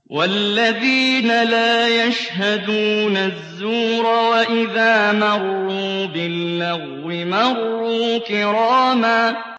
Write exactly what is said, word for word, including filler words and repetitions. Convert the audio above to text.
وَالَّذِينَ لَا يَشْهَدُونَ الزُّورَ وَإِذَا مَرُّوا بِاللَّغْوِ مَرُّوا كِرَامًا